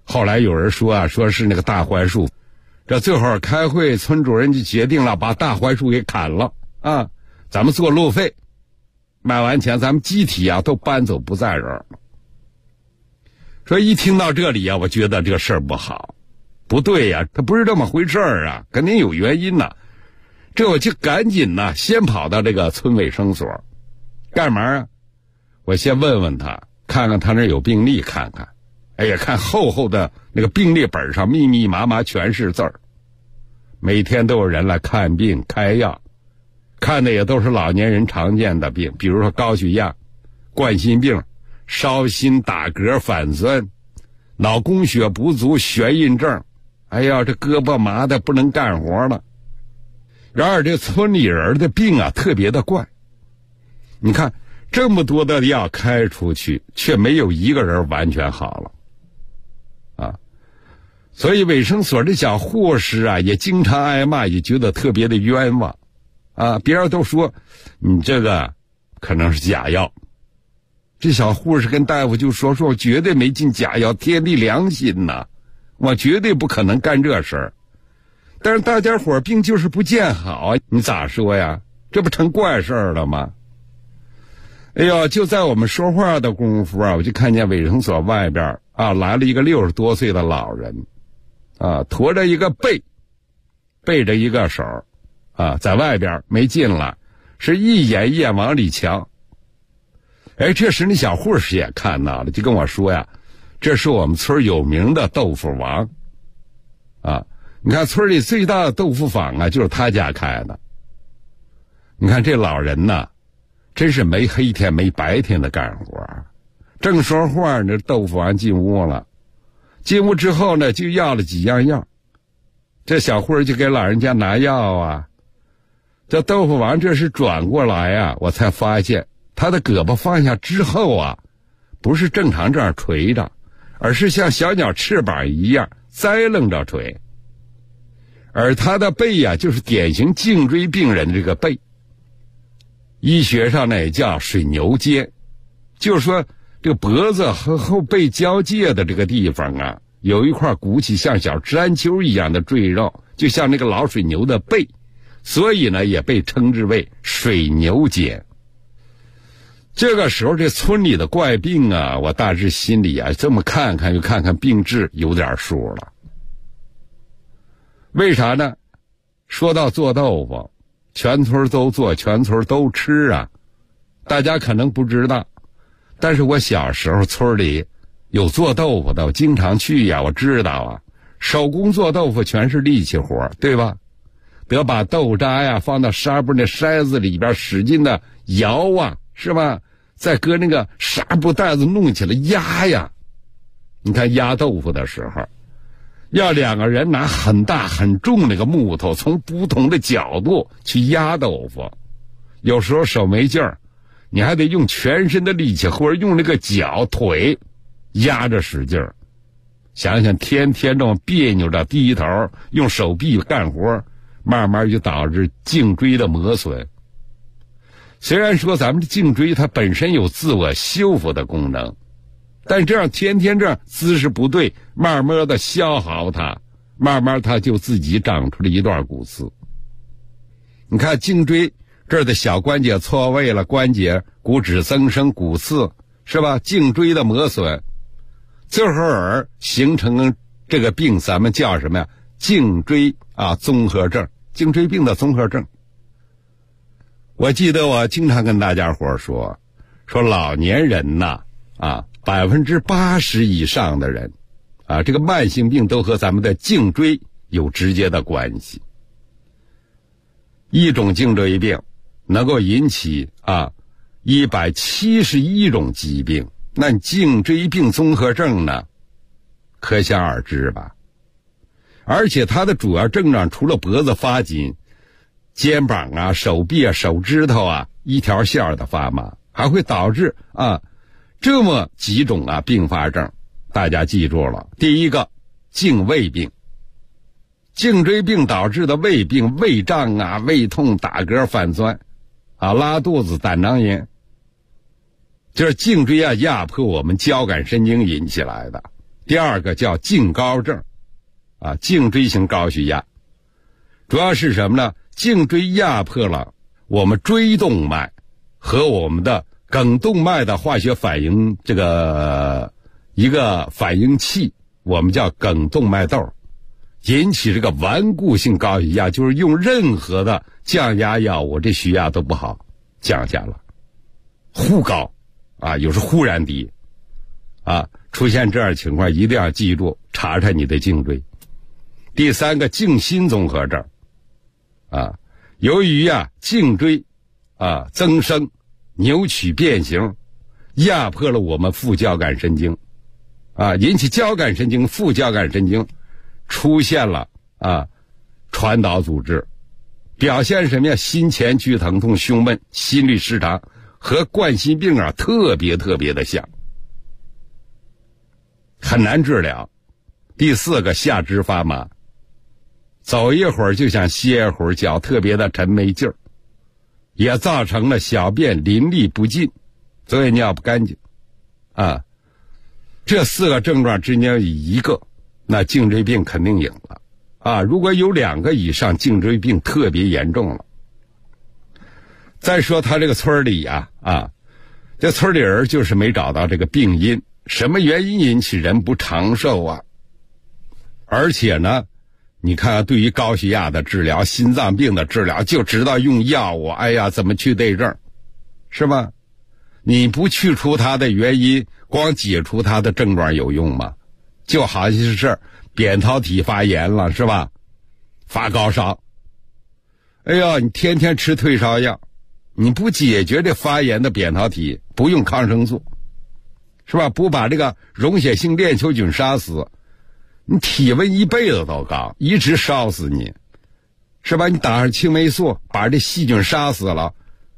后来有人说啊，说是那个大槐树，这最后开会，村主任就决定了把大槐树给砍了啊，咱们做路费，卖完钱咱们集体啊都搬走不在这儿。说一听到这里啊，我觉得这个事儿不好，不对呀，它不是这么回事儿啊，肯定有原因呐。这我就赶紧呢，先跑到这个村卫生所，干嘛啊？我先问问他，看看他那有病历，看看。哎呀，看厚厚的那个病历本上密密麻麻全是字儿，每天都有人来看病开药，看的也都是老年人常见的病，比如说高血压、冠心病、烧心、打嗝、反酸、脑供血不足、眩晕症。哎呀，这胳膊麻的不能干活了。然而这村里人的病啊特别的怪，你看这么多的药开出去，却没有一个人完全好了啊！所以卫生所的小护士啊也经常挨骂，也觉得特别的冤枉啊！别人都说你这个可能是假药，这小护士跟大夫就说我绝对没进假药，天地良心呐，我绝对不可能干这事儿。但是大家伙病就是不见好，你咋说呀？这不成怪事儿了吗？哎呦，就在我们说话的功夫啊，我就看见卫生所外边啊来了一个60多岁的老人啊，驮着一个背着一个手啊，在外边没进来，是一眼一眼往里瞧。哎，这时那小护士也看到了，就跟我说呀，这是我们村有名的豆腐王啊，你看村里最大的豆腐坊啊就是他家开的。你看这老人呐，真是没黑天没白天的干活。正说话呢，豆腐王进屋了，进屋之后呢就要了几样药，这小护士就给老人家拿药啊。这豆腐王这是转过来啊，我才发现他的胳膊放下之后啊，不是正常这样垂着，而是像小鸟翅膀一样栽楞着垂。而他的背啊，就是典型颈椎病人的这个背，医学上呢也叫水牛肩，就是说这个脖子和后背交界的这个地方啊，有一块鼓起像小山丘一样的赘肉，就像那个老水牛的背，所以呢也被称之为水牛肩。这个时候这村里的怪病啊，我大致心里啊这么看看又看看病质有点数了。为啥呢？说到做豆腐，全村都做，全村都吃啊。大家可能不知道，但是我小时候村里有做豆腐的，我经常去呀，我知道啊。手工做豆腐全是力气活，对吧？得把豆渣呀放到纱布那筛子里边使劲的摇啊，是吧？再搁那个纱布袋子弄起来压呀。你看压豆腐的时候，要2个人拿很大很重那个木头，从不同的角度去压豆腐，有时候手没劲儿，你还得用全身的力气，或者用那个脚腿压着使劲儿。想想天天这么别扭着低头用手臂干活，慢慢就导致颈椎的磨损。虽然说咱们的颈椎它本身有自我修复的功能，但这样天天这样姿势不对，慢慢的消耗它，慢慢它就自己长出了一段骨刺。你看颈椎这儿的小关节错位了，关节骨质增生骨刺，是吧？颈椎的磨损，最后而形成这个病，咱们叫什么呀？颈椎综合症，颈椎病的综合症。我记得我经常跟大家伙说老年人呐，80%以上的人这个慢性病都和咱们的颈椎有直接的关系。一种颈椎病能够引起171种疾病，那颈椎病综合症呢，可想而知吧。而且它的主要症状除了脖子发紧，肩膀手臂手指头一条线的发麻，还会导致这么几种并发症。大家记住了，第一个颈胃病，颈椎病导致的胃病，胃胀胃痛、打嗝、反酸拉肚子、胆囊炎，就是颈椎压迫我们交感神经引起来的。 第二个叫颈高症，颈椎型高血压，主要是什么呢？颈椎压迫了我们椎动脉和我们的梗动脉的化学反应，这个一个反应器，我们叫梗动脉窦，引起这个顽固性高血压，就是用任何的降压药物，这血压都不好降下了，忽高有时忽然低出现这样的情况一定要记住，查查你的颈椎。第三个颈心综合症由于颈椎增生扭曲变形，压迫了我们副交感神经引起交感神经副交感神经出现了传导阻滞，表现什么呀？心前区疼痛、胸闷、心律失常，和冠心病特别的像，很难治疗。第四个下肢发麻，走一会儿就想歇一会儿，脚特别的沉没劲儿，也造成了小便淋漓不尽，所以尿不干净这4个症状之间有一个，那颈椎病肯定赢了如果有2个以上，颈椎病特别严重了。再说他这个村里这村里人就是没找到这个病因，什么原因引起人不长寿而且呢，你看对于高血压的治疗、心脏病的治疗，就知道用药物，怎么去对症，是吧？你不去除它的原因，光解除它的症状有用吗？就好像是扁桃体发炎了，是吧？发高烧，你天天吃退烧药，你不解决这发炎的扁桃体，不用抗生素，是吧？不把这个溶血性链球菌杀死，你体温一辈子都高，一直烧死你，是吧？你打上青霉素，把这细菌杀死了，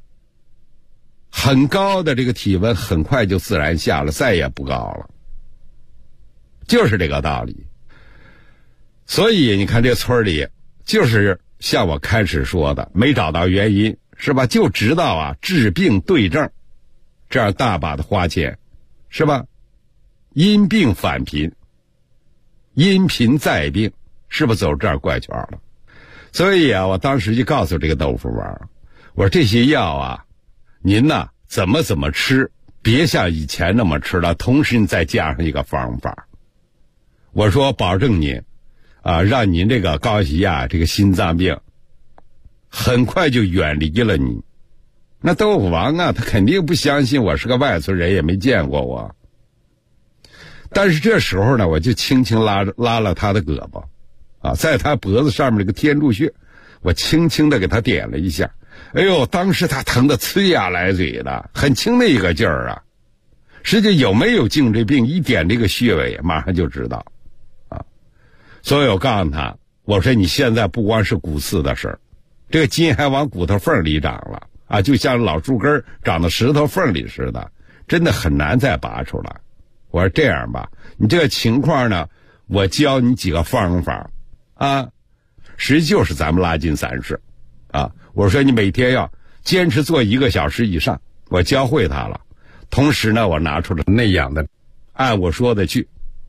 很高的这个体温很快就自然下了，再也不高了，就是这个道理。所以你看这村里就是像我开始说的，没找到原因，是吧？就知道治病对症，这样大把的花钱，是吧？因病返贫，因贫再病，是不是走这样怪圈了？所以我当时就告诉这个豆腐王，我说这些药您怎么吃，别像以前那么吃了，同时你再加上一个方法，我说保证您让您这个高血压、这个心脏病很快就远离了你。那豆腐王他肯定不相信我是个外村人，也没见过我。但是这时候呢，我就轻轻拉了他的胳膊在他脖子上面这个天柱穴，我轻轻的给他点了一下。当时他疼得呲牙咧嘴的，很轻的一个劲儿实际有没有颈椎病，一点这个穴位马上就知道所以我告诉他，我说你现在不光是骨刺的事儿，这个筋还往骨头缝里长了就像老树根长到石头缝里似的，真的很难再拔出来。我说这样吧，你这个情况呢，我教你几个方法实际就是咱们拉筋散式我说你每天要坚持做1个小时以上，我教会他了。同时呢，我拿出了那样的，按我说的去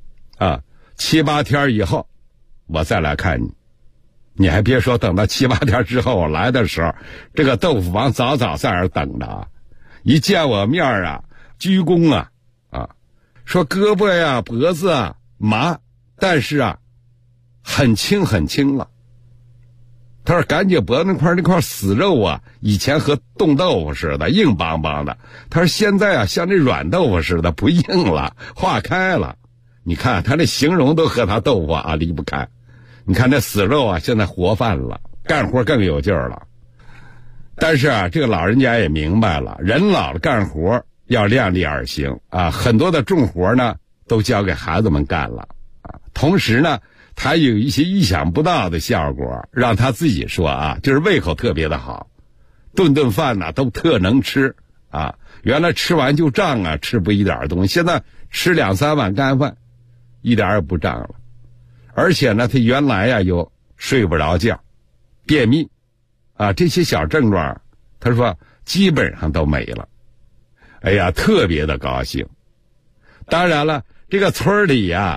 7、8天以后我再来看你。你还别说，等到7、8天之后我来的时候，这个豆腐王早在那儿等着一见我面鞠躬说胳膊呀脖子麻，但是很轻了。他说感觉脖子那块死肉以前和冻豆腐似的硬邦邦的，他说现在像这软豆腐似的不硬了，化开了。你看他那形容都和他豆腐离不开。你看那死肉现在活泛了，干活更有劲儿了。但是这个老人家也明白了，人老了干活要量力而行很多的重活呢都交给孩子们干了同时呢他有一些意想不到的效果，让他自己说就是胃口特别的好，顿饭都特能吃原来吃完就胀吃不一点东西，现在吃2、3碗干饭一点也不胀了。而且呢他原来有睡不着觉、便秘这些小症状，他说基本上都没了。特别的高兴。当然了，这个村里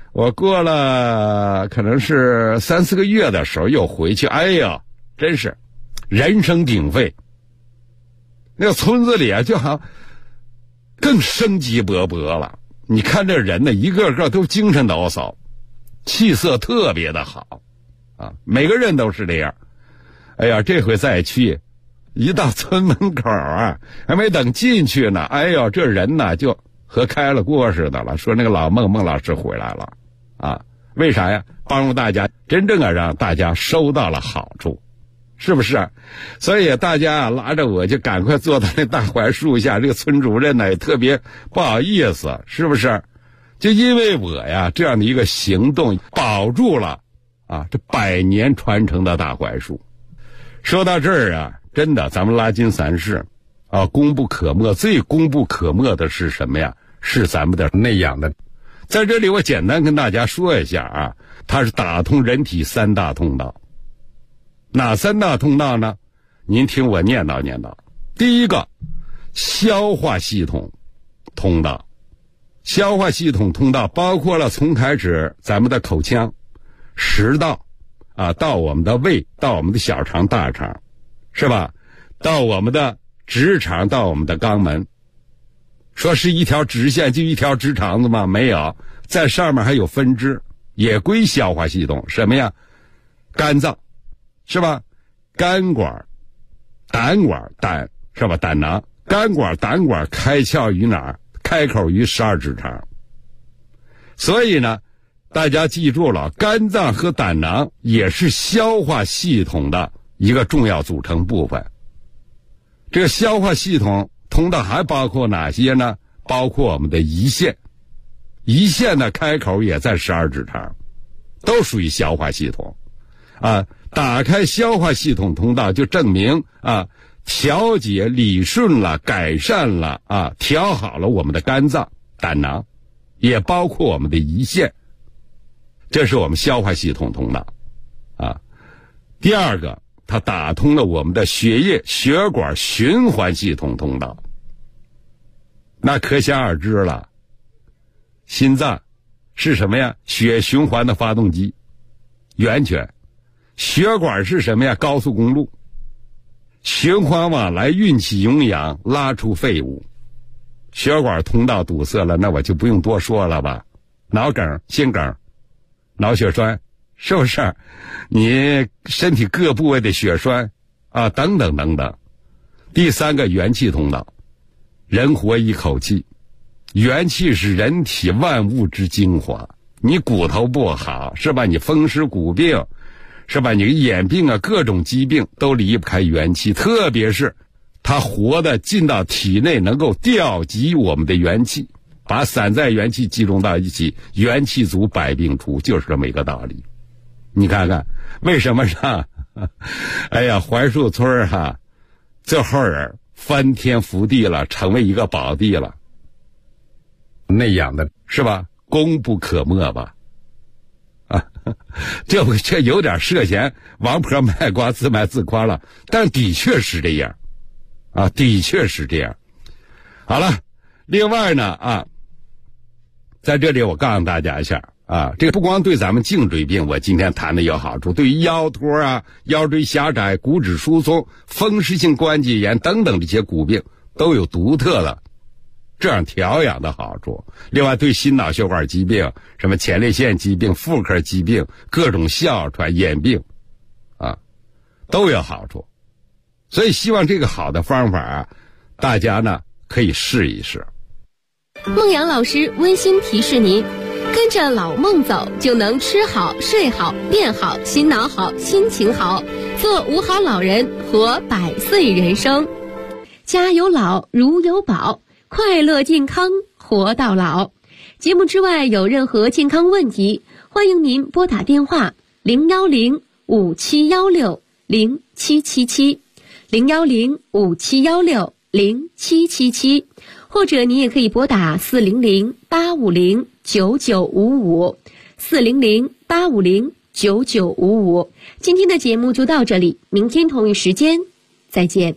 我过了可能是3、4个月的时候又回去，哎呀，真是人声鼎沸。那个村子里啊，就好像更生机勃勃了。你看这人呢，一个个都精神抖擞，气色特别的好啊，每个人都是这样。哎呀，这回再去，一到村门口啊，还没等进去呢，哎呦，这人呢就和开了锅似的了。说那个老孟老师回来了啊，为啥呀？帮助大家，真正啊让大家收到了好处，是不是？所以大家啊拉着我就赶快坐到那大槐树下。这个村主任呢也特别不好意思，是不是？就因为我呀这样的一个行动，保住了啊这100年传承的大槐树。说到这儿啊，真的咱们拉筋3世啊，功不可没。最功不可没的是什么呀？是咱们的内养的。在这里我简单跟大家说一下啊，它是打通人体3大通道。哪3大通道呢？您听我念叨念叨。第一个，消化系统通道。消化系统通道包括了从开始咱们的口腔、食道啊，到我们的胃，到我们的小肠、大肠，是吧？到我们的直肠，到我们的肛门。说是一条直线就一条直肠子吗？没有，在上面还有分支，也归消化系统。什么呀？肝脏，是吧？肝管、胆管、胆是吧？胆囊、肝管、胆管开窍于哪儿？开口于12指肠。所以呢，大家记住了，肝脏和胆囊也是消化系统的一个重要组成部分。这个消化系统通道还包括哪些呢？包括我们的胰腺。胰腺的开口也在12指肠，都属于消化系统啊。打开消化系统通道，就证明啊，调节、理顺了、改善了啊，调好了我们的肝脏、胆囊，也包括我们的胰腺。这是我们消化系统通道啊。第二个，它打通了我们的血液、血管循环系统通道。那可想而知了，心脏是什么呀？血循环的发动机，源泉。血管是什么呀？高速公路，循环往来，运气营养，拉出废物。血管通道堵塞了，那我就不用多说了吧。脑梗、心梗、脑血栓，是不是？你身体各部位的血栓啊，等等等等。第3个，元气通道。人活一口气，元气是人体万物之精华。你骨头不好，是吧？你风湿骨病，是吧？你眼病啊，各种疾病都离不开元气，特别是它活的进到体内，能够调集我们的元气，把散在元气集中到一起，元气足，百病除，就是这么一个道理。你看看为什么上哎呀，槐树村哈，最后人翻天覆地了，成为一个宝地了。内养的是吧？功不可没吧？啊，这有点涉嫌王婆卖瓜自卖自夸了，但的确是这样啊，的确是这样。好了，另外呢啊，在这里我告诉大家一下啊，这个不光对咱们颈椎病我今天谈的有好处，对于腰托啊、腰椎狭窄、骨质疏松、风湿性关节炎等等这些骨病都有独特的这样调养的好处。另外对心脑血管疾病、什么前列腺疾病、妇科疾病、各种哮喘、眼病啊都有好处。所以希望这个好的方法啊，大家呢可以试一试。 孟阳老师温馨提示您，跟着老孟走，就能吃好、睡好、变好、心脑好、心情好，做5好老人，活100岁人生。家有老，如有宝，快乐健康，活到老。节目之外有任何健康问题，欢迎您拨打电话010-5716-0777 010-5716-0777，或者你也可以拨打400-850-9955 400-850-9955。今天的节目就到这里，明天同一时间再见。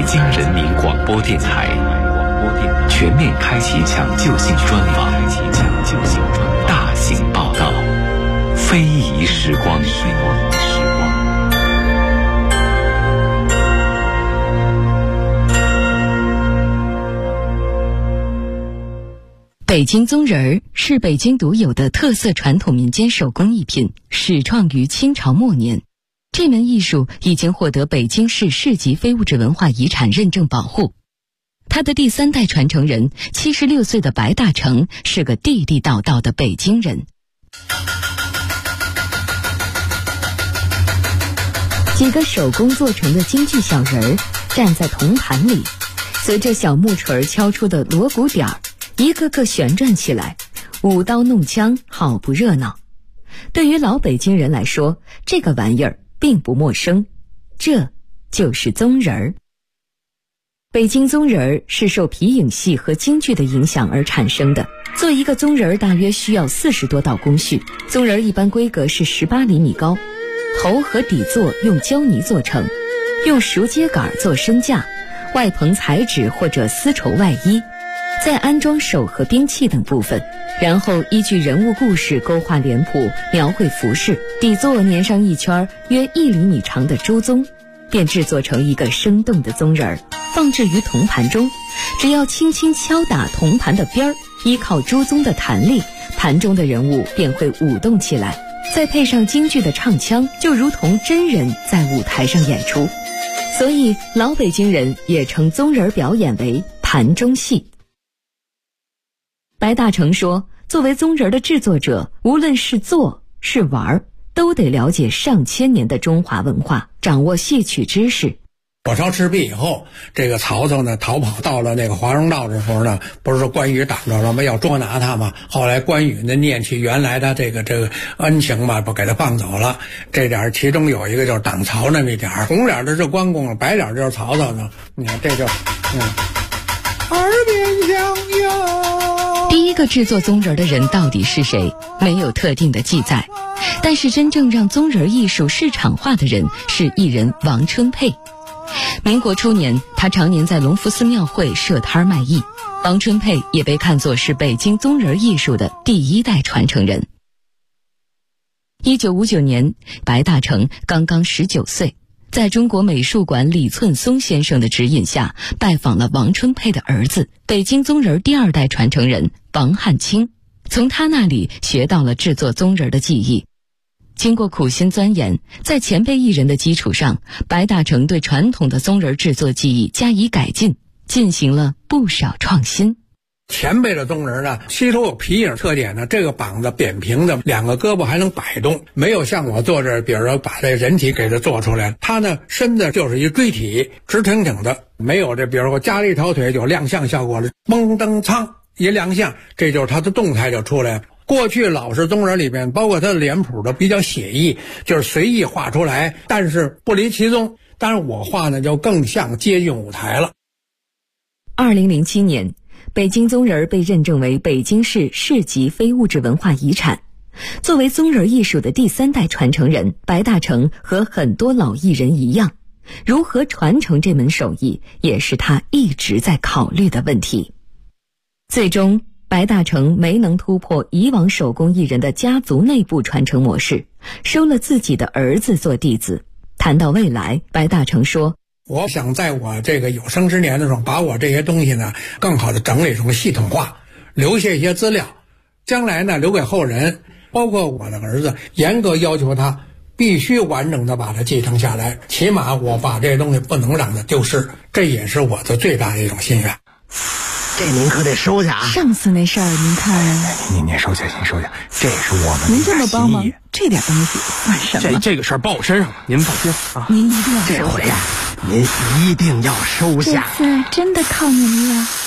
京人民广播电台全面开启抢救性专访，大型报道，非遗时光。 北京宗人儿是北京独有的特色传统民间手工艺品，始创于清朝末年。这门艺术已经获得北京市市级非物质文化遗产认证保护。他的第3代传承人76岁的白大成是个地地道道的北京人。几个手工做成的京剧小人儿站在铜盘里，随着小木锤敲出的锣鼓点儿，一个个旋转起来，舞刀弄枪，好不热闹。对于老北京人来说，这个玩意儿并不陌生，这就是宗人儿。北京宗人儿是受皮影戏和京剧的影响而产生的。做一个宗人儿大约需要40多道工序，宗人儿一般规格是18厘米高，头和底座用胶泥做成，用熟秸秆做身架，外棚彩纸或者丝绸外衣，再安装手和兵器等部分，然后依据人物故事勾画脸谱，描绘服饰，底座粘上一圈约1厘米长的朱宗，便制作成一个生动的宗人儿，放置于铜盘中。只要轻轻敲打铜盘的边儿，依靠朱宗的弹力，盘中的人物便会舞动起来，再配上京剧的唱腔，就如同真人在舞台上演出。所以老北京人也称宗人表演为盘中戏。白大成说，作为宗人的制作者，无论是做是玩，都得了解上千年的中华文化，掌握戏曲知识。 火烧赤壁以后，这个曹操呢逃跑到了那个华容道的时候呢，不是说关羽挡着了吗？要捉拿他嘛。后来关羽呢念起原来的这个恩情嘛，不给他放走了。这点其中有一个就是挡曹那么一点，红脸的是关公，白脸就是曹操呢。你看这就耳边响哟。 第一个制作宗人的人到底是谁？没有特定的记载。但是真正让宗人艺术市场化的人是艺人王春佩。民国初年，他常年在隆福寺庙会设摊卖艺。王春佩也被看作是北京宗人艺术的第1代传承人。1959年，白大成刚刚19岁，在中国美术馆李寸松先生的指引下，拜访了王春佩的儿子，北京宗人第2代传承人王汉卿，从他那里学到了制作宗人的技艺。经过苦心钻研，在前辈艺人的基础上，白大成对传统的宗人制作技艺加以改进，进行了不少创新。 前辈的宗人呢，吸收有皮影特点呢，这个膀子扁平的，2个胳膊还能摆动，没有像我做这，比如说把这人体给它做出来，他呢身子就是一锥体，直挺挺的，没有这比如说加了一条腿有亮相效果了，蒙登苍一亮相，这就是他的动态就出来了。过去老式宗人里边，包括他的脸谱都比较写意，就是随意画出来，但是不离其宗。但是我画呢，就更像接近舞台了。 2007年，北京宗人被认证为北京市市级非物质文化遗产。作为宗人艺术的第3代传承人，白大成和很多老艺人一样，如何传承这门手艺，也是他一直在考虑的问题。最终，白大成没能突破以往手工艺人的家族内部传承模式，收了自己的儿子做弟子。谈到未来，白大成说， 我想在我这个有生之年的时候，把我这些东西呢更好的整理成系统化，留下一些资料，将来呢留给后人，包括我的儿子，严格要求他必须完整的把它继承下来，起码我把这些东西不能让它丢失，这也是我的最大的一种心愿。 这您可得收下啊！ 上次那事儿您看， 您收下，您收下，这是我们您这么帮忙，这点东西算什么？ 这个事儿报我身上了，您放心啊！ 您一定要收下， 这回呀，您一定要收下。 这次真的靠你们了。